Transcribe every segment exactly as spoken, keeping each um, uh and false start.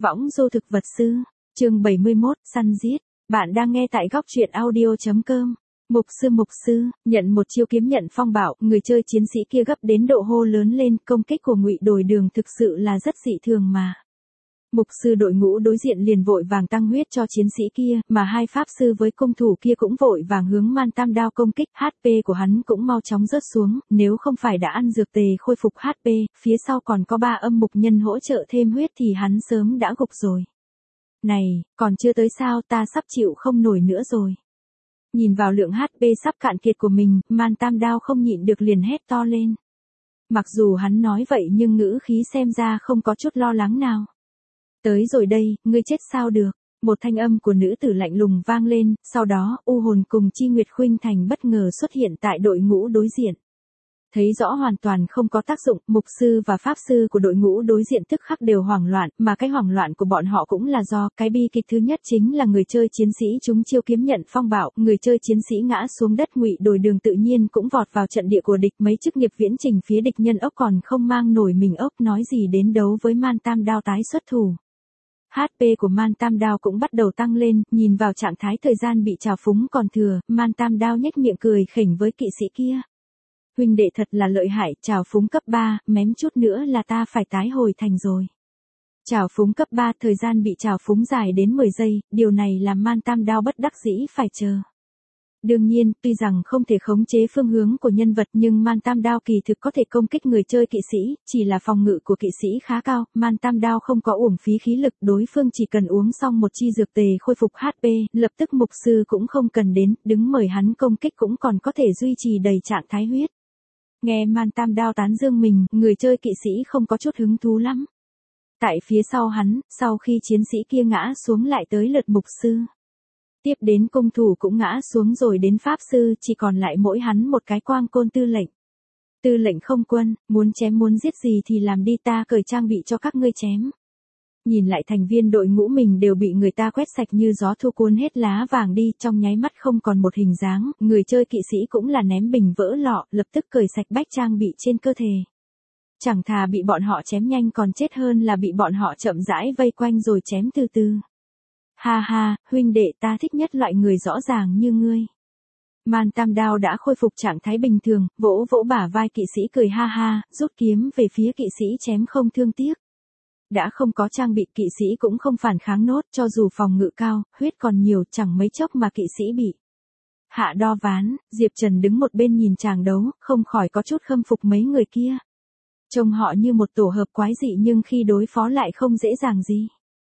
Võng du thực vật sư, chương bảy mươi mốt, săn giết. Bạn đang nghe tại góc truyện audio chấm com. Mục sư mục sư, nhận một chiêu kiếm nhận phong bạo, người chơi chiến sĩ kia gấp đến độ hô lớn lên, công kích của Ngụy Đồi Đường thực sự là rất dị thường mà. Mục sư đội ngũ đối diện liền vội vàng tăng huyết cho chiến sĩ kia, mà hai pháp sư với cung thủ kia cũng vội vàng hướng Man Tam Đao công kích, hát pê của hắn cũng mau chóng rớt xuống, nếu không phải đã ăn dược tề khôi phục hát pê, phía sau còn có ba âm mục nhân hỗ trợ thêm huyết thì hắn sớm đã gục rồi. Này, còn chưa tới sao, ta sắp chịu không nổi nữa rồi. Nhìn vào lượng hát pê sắp cạn kiệt của mình, Man Tam Đao không nhịn được liền hét to lên. Mặc dù hắn nói vậy nhưng ngữ khí xem ra không có chút lo lắng nào. Tới rồi đây, ngươi chết sao được? Một thanh âm của nữ tử lạnh lùng vang lên, sau đó, U Hồn cùng Chi Nguyệt Khuynh Thành bất ngờ xuất hiện tại đội ngũ đối diện. Thấy rõ hoàn toàn không có tác dụng, mục sư và pháp sư của đội ngũ đối diện tức khắc đều hoảng loạn, mà cái hoảng loạn của bọn họ cũng là do, cái bi kịch thứ nhất chính là người chơi chiến sĩ chúng chiêu kiếm nhận phong bạo, người chơi chiến sĩ ngã xuống đất. Ngụy Đồi Đường tự nhiên cũng vọt vào trận địa của địch, mấy chức nghiệp viễn trình phía địch nhân ốc còn không mang nổi mình ốc, nói gì đến đấu với Man Tam Đao tái xuất thủ. hát pê của Man Tam Đao cũng bắt đầu tăng lên, nhìn vào trạng thái thời gian bị trào phúng còn thừa, Man Tam Đao nhếch miệng cười khỉnh với kỵ sĩ kia. Huynh đệ thật là lợi hại, trào phúng cấp ba, mém chút nữa là ta phải tái hồi thành rồi. Trào phúng cấp ba, thời gian bị trào phúng dài đến mười giây, điều này làm Man Tam Đao bất đắc dĩ phải chờ. Đương nhiên, tuy rằng không thể khống chế phương hướng của nhân vật nhưng Man Tam Đao kỳ thực có thể công kích người chơi kỵ sĩ, chỉ là phòng ngự của kỵ sĩ khá cao, Man Tam Đao không có uổng phí khí lực, đối phương chỉ cần uống xong một chi dược tề khôi phục hát pê, lập tức mục sư cũng không cần đến, đứng mời hắn công kích cũng còn có thể duy trì đầy trạng thái huyết. Nghe Man Tam Đao tán dương mình, người chơi kỵ sĩ không có chút hứng thú lắm. Tại phía sau hắn, sau khi chiến sĩ kia ngã xuống lại tới lượt mục sư. Tiếp đến cung thủ cũng ngã xuống rồi đến pháp sư, chỉ còn lại mỗi hắn một cái quang côn tư lệnh. Tư lệnh không quân, muốn chém muốn giết gì thì làm đi, ta cởi trang bị cho các ngươi chém. Nhìn lại thành viên đội ngũ mình đều bị người ta quét sạch như gió thu cuốn hết lá vàng đi, trong nháy mắt không còn một hình dáng, người chơi kỵ sĩ cũng là ném bình vỡ lọ, lập tức cởi sạch bách trang bị trên cơ thể. Chẳng thà bị bọn họ chém nhanh còn chết hơn là bị bọn họ chậm rãi vây quanh rồi chém từ từ. Ha ha, huynh đệ, ta thích nhất loại người rõ ràng như ngươi. Man Tam Đao đã khôi phục trạng thái bình thường, vỗ vỗ bả vai kỵ sĩ cười ha ha, rút kiếm về phía kỵ sĩ chém không thương tiếc. Đã không có trang bị, kỵ sĩ cũng không phản kháng nốt, cho dù phòng ngự cao, huyết còn nhiều, chẳng mấy chốc mà kỵ sĩ bị hạ đo ván. Diệp Trần đứng một bên nhìn chàng đấu, không khỏi có chút khâm phục mấy người kia. Trông họ như một tổ hợp quái dị nhưng khi đối phó lại không dễ dàng gì.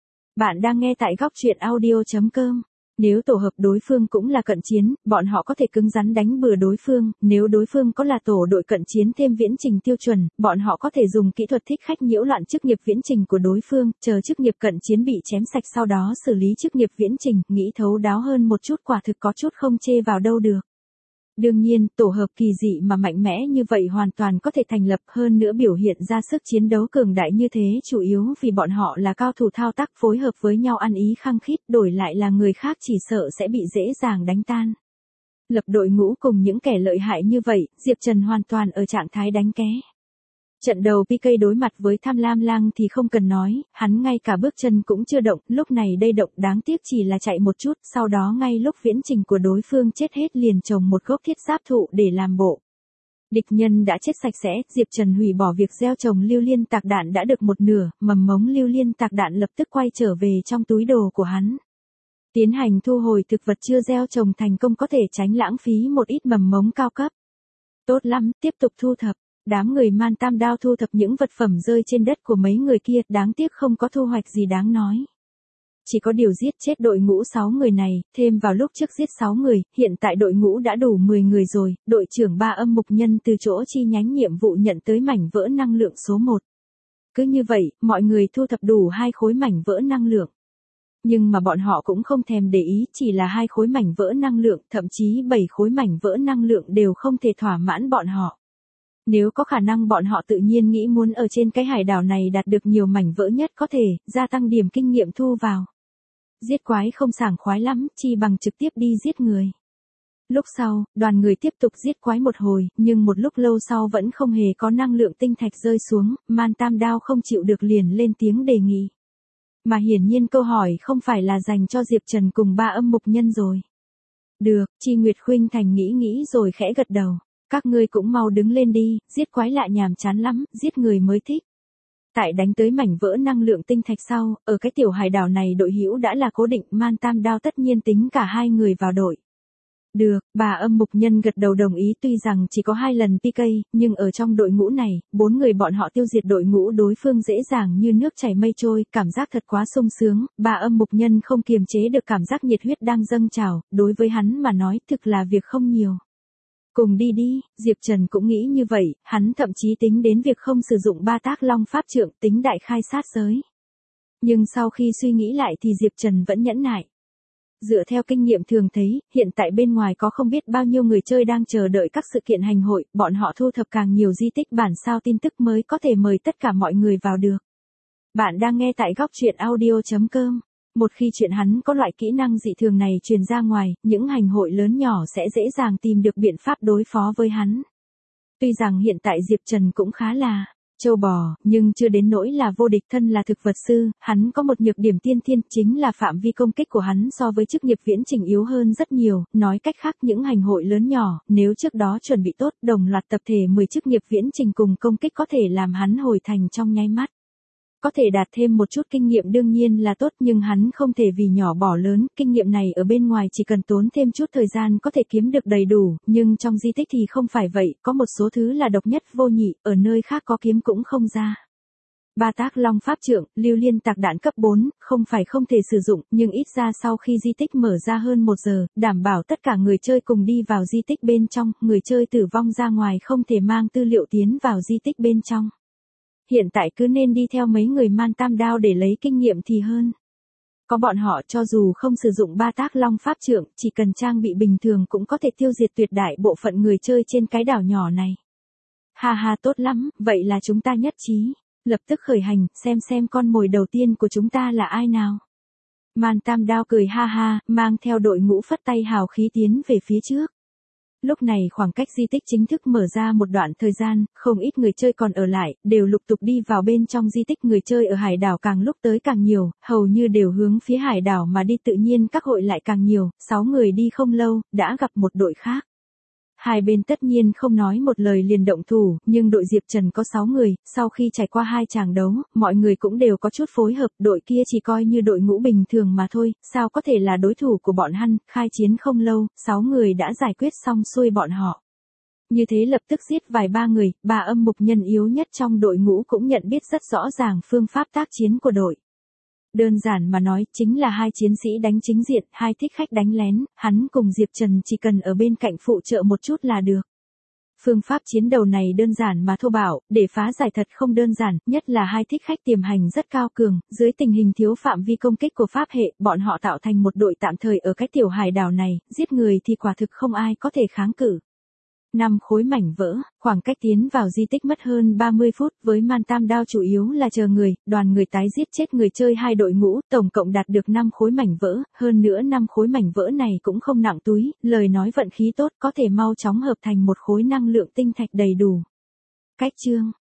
Bạn đang nghe tại góc truyện audio chấm com. Nếu tổ hợp đối phương cũng là cận chiến, bọn họ có thể cứng rắn đánh bừa đối phương, nếu đối phương có là tổ đội cận chiến thêm viễn trình tiêu chuẩn, bọn họ có thể dùng kỹ thuật thích khách nhiễu loạn chức nghiệp viễn trình của đối phương, chờ chức nghiệp cận chiến bị chém sạch sau đó xử lý chức nghiệp viễn trình, nghĩ thấu đáo hơn một chút quả thực có chút không chê vào đâu được. Đương nhiên, tổ hợp kỳ dị mà mạnh mẽ như vậy hoàn toàn có thể thành lập, hơn nữa biểu hiện ra sức chiến đấu cường đại như thế chủ yếu vì bọn họ là cao thủ thao tác phối hợp với nhau ăn ý khăng khít, đổi lại là người khác chỉ sợ sẽ bị dễ dàng đánh tan. Lập đội ngũ cùng những kẻ lợi hại như vậy, Diệp Trần hoàn toàn ở trạng thái đánh ké. Trận đầu pê ca đối mặt với Tham Lam Lang thì không cần nói, hắn ngay cả bước chân cũng chưa động, lúc này đây động đáng tiếc chỉ là chạy một chút, sau đó ngay lúc viễn trình của đối phương chết hết liền trồng một gốc thiết giáp thụ để làm bộ. Địch nhân đã chết sạch sẽ, Diệp Trần hủy bỏ việc gieo trồng lưu liên tạc đạn đã được một nửa, mầm mống lưu liên tạc đạn lập tức quay trở về trong túi đồ của hắn. Tiến hành thu hồi thực vật chưa gieo trồng thành công có thể tránh lãng phí một ít mầm mống cao cấp. Tốt lắm, tiếp tục thu thập. Đám người Man Tam Đao thu thập những vật phẩm rơi trên đất của mấy người kia, đáng tiếc không có thu hoạch gì đáng nói. Chỉ có điều giết chết đội ngũ sáu người này, thêm vào lúc trước giết sáu người, hiện tại đội ngũ đã đủ mười người rồi, đội trưởng ba âm mục nhân từ chỗ chi nhánh nhiệm vụ nhận tới mảnh vỡ năng lượng số một. Cứ như vậy, mọi người thu thập đủ hai khối mảnh vỡ năng lượng. Nhưng mà bọn họ cũng không thèm để ý, chỉ là hai khối mảnh vỡ năng lượng, thậm chí bảy khối mảnh vỡ năng lượng đều không thể thỏa mãn bọn họ. Nếu có khả năng bọn họ tự nhiên nghĩ muốn ở trên cái hải đảo này đạt được nhiều mảnh vỡ nhất có thể, gia tăng điểm kinh nghiệm thu vào. Giết quái không sảng khoái lắm, chi bằng trực tiếp đi giết người. Lúc sau, đoàn người tiếp tục giết quái một hồi, nhưng một lúc lâu sau vẫn không hề có năng lượng tinh thạch rơi xuống, Man Tam Đao không chịu được liền lên tiếng đề nghị. Mà hiển nhiên câu hỏi không phải là dành cho Diệp Trần cùng ba âm mục nhân rồi. Được, Chi Nguyệt Khuynh Thành nghĩ nghĩ rồi khẽ gật đầu. Các ngươi cũng mau đứng lên đi, giết quái lạ nhàm chán lắm, giết người mới thích. Tại đánh tới mảnh vỡ năng lượng tinh thạch sau, ở cái tiểu hải đảo này đội hữu đã là cố định, Man Tam Đao tất nhiên tính cả hai người vào đội. Được, bà âm mục nhân gật đầu đồng ý, tuy rằng chỉ có hai lần pê ca, nhưng ở trong đội ngũ này, bốn người bọn họ tiêu diệt đội ngũ đối phương dễ dàng như nước chảy mây trôi, cảm giác thật quá sung sướng, bà âm mục nhân không kiềm chế được cảm giác nhiệt huyết đang dâng trào, đối với hắn mà nói thực là việc không nhiều. Cùng đi đi, Diệp Trần cũng nghĩ như vậy, hắn thậm chí tính đến việc không sử dụng ba tác long pháp trượng tính đại khai sát giới. Nhưng sau khi suy nghĩ lại thì Diệp Trần vẫn nhẫn nại. Dựa theo kinh nghiệm thường thấy, hiện tại bên ngoài có không biết bao nhiêu người chơi đang chờ đợi các sự kiện hành hội, bọn họ thu thập càng nhiều di tích bản sao tin tức mới có thể mời tất cả mọi người vào được. Bạn đang nghe tại góc truyện audio chấm com. Một khi chuyện hắn có loại kỹ năng dị thường này truyền ra ngoài, những hành hội lớn nhỏ sẽ dễ dàng tìm được biện pháp đối phó với hắn. Tuy rằng hiện tại Diệp Trần cũng khá là châu bò, nhưng chưa đến nỗi là vô địch, thân là thực vật sư, hắn có một nhược điểm tiên thiên, chính là phạm vi công kích của hắn so với chức nghiệp viễn trình yếu hơn rất nhiều, nói cách khác những hành hội lớn nhỏ, nếu trước đó chuẩn bị tốt, đồng loạt tập thể mười chức nghiệp viễn trình cùng công kích có thể làm hắn hồi thành trong nháy mắt. Có thể đạt thêm một chút kinh nghiệm đương nhiên là tốt, nhưng hắn không thể vì nhỏ bỏ lớn, kinh nghiệm này ở bên ngoài chỉ cần tốn thêm chút thời gian có thể kiếm được đầy đủ, nhưng trong di tích thì không phải vậy, có một số thứ là độc nhất vô nhị, ở nơi khác có kiếm cũng không ra. Ba tác long pháp trượng, lưu liên tạc đạn cấp bốn, không phải không thể sử dụng, nhưng ít ra sau khi di tích mở ra hơn một giờ, đảm bảo tất cả người chơi cùng đi vào di tích bên trong, người chơi tử vong ra ngoài không thể mang tư liệu tiến vào di tích bên trong. Hiện tại cứ nên đi theo mấy người Man Tam Đao để lấy kinh nghiệm thì hơn. Có bọn họ cho dù không sử dụng ba tác long pháp trượng, chỉ cần trang bị bình thường cũng có thể tiêu diệt tuyệt đại bộ phận người chơi trên cái đảo nhỏ này. Ha ha, tốt lắm, vậy là chúng ta nhất trí. Lập tức khởi hành, xem xem con mồi đầu tiên của chúng ta là ai nào. Man Tam Đao cười ha ha, mang theo đội ngũ phất tay hào khí tiến về phía trước. Lúc này khoảng cách di tích chính thức mở ra một đoạn thời gian, không ít người chơi còn ở lại, đều lục tục đi vào bên trong di tích. Người chơi ở hải đảo càng lúc tới càng nhiều, hầu như đều hướng phía hải đảo mà đi, tự nhiên các hội lại càng nhiều, sáu người đi không lâu, đã gặp một đội khác. Hai bên tất nhiên không nói một lời liền động thủ, nhưng đội Diệp Trần có sáu người, sau khi trải qua hai tràng đấu, mọi người cũng đều có chút phối hợp, đội kia chỉ coi như đội ngũ bình thường mà thôi, sao có thể là đối thủ của bọn hắn, khai chiến không lâu, sáu người đã giải quyết xong xuôi bọn họ. Như thế lập tức giết vài ba người, bà âm mục nhân yếu nhất trong đội ngũ cũng nhận biết rất rõ ràng phương pháp tác chiến của đội. Đơn giản mà nói, chính là hai chiến sĩ đánh chính diện, hai thích khách đánh lén, hắn cùng Diệp Trần chỉ cần ở bên cạnh phụ trợ một chút là được. Phương pháp chiến đấu này đơn giản mà thô bạo, để phá giải thật không đơn giản, nhất là hai thích khách tiềm hành rất cao cường, dưới tình hình thiếu phạm vi công kích của pháp hệ, bọn họ tạo thành một đội tạm thời ở cái tiểu hải đảo này, giết người thì quả thực không ai có thể kháng cự. Năm khối mảnh vỡ, khoảng cách tiến vào di tích mất hơn ba mươi phút, với Man Tam Đao chủ yếu là chờ người, đoàn người tái giết chết người chơi hai đội ngũ, tổng cộng đạt được năm khối mảnh vỡ, hơn nữa năm khối mảnh vỡ này cũng không nặng túi, lời nói vận khí tốt có thể mau chóng hợp thành một khối năng lượng tinh thạch đầy đủ. Cách chương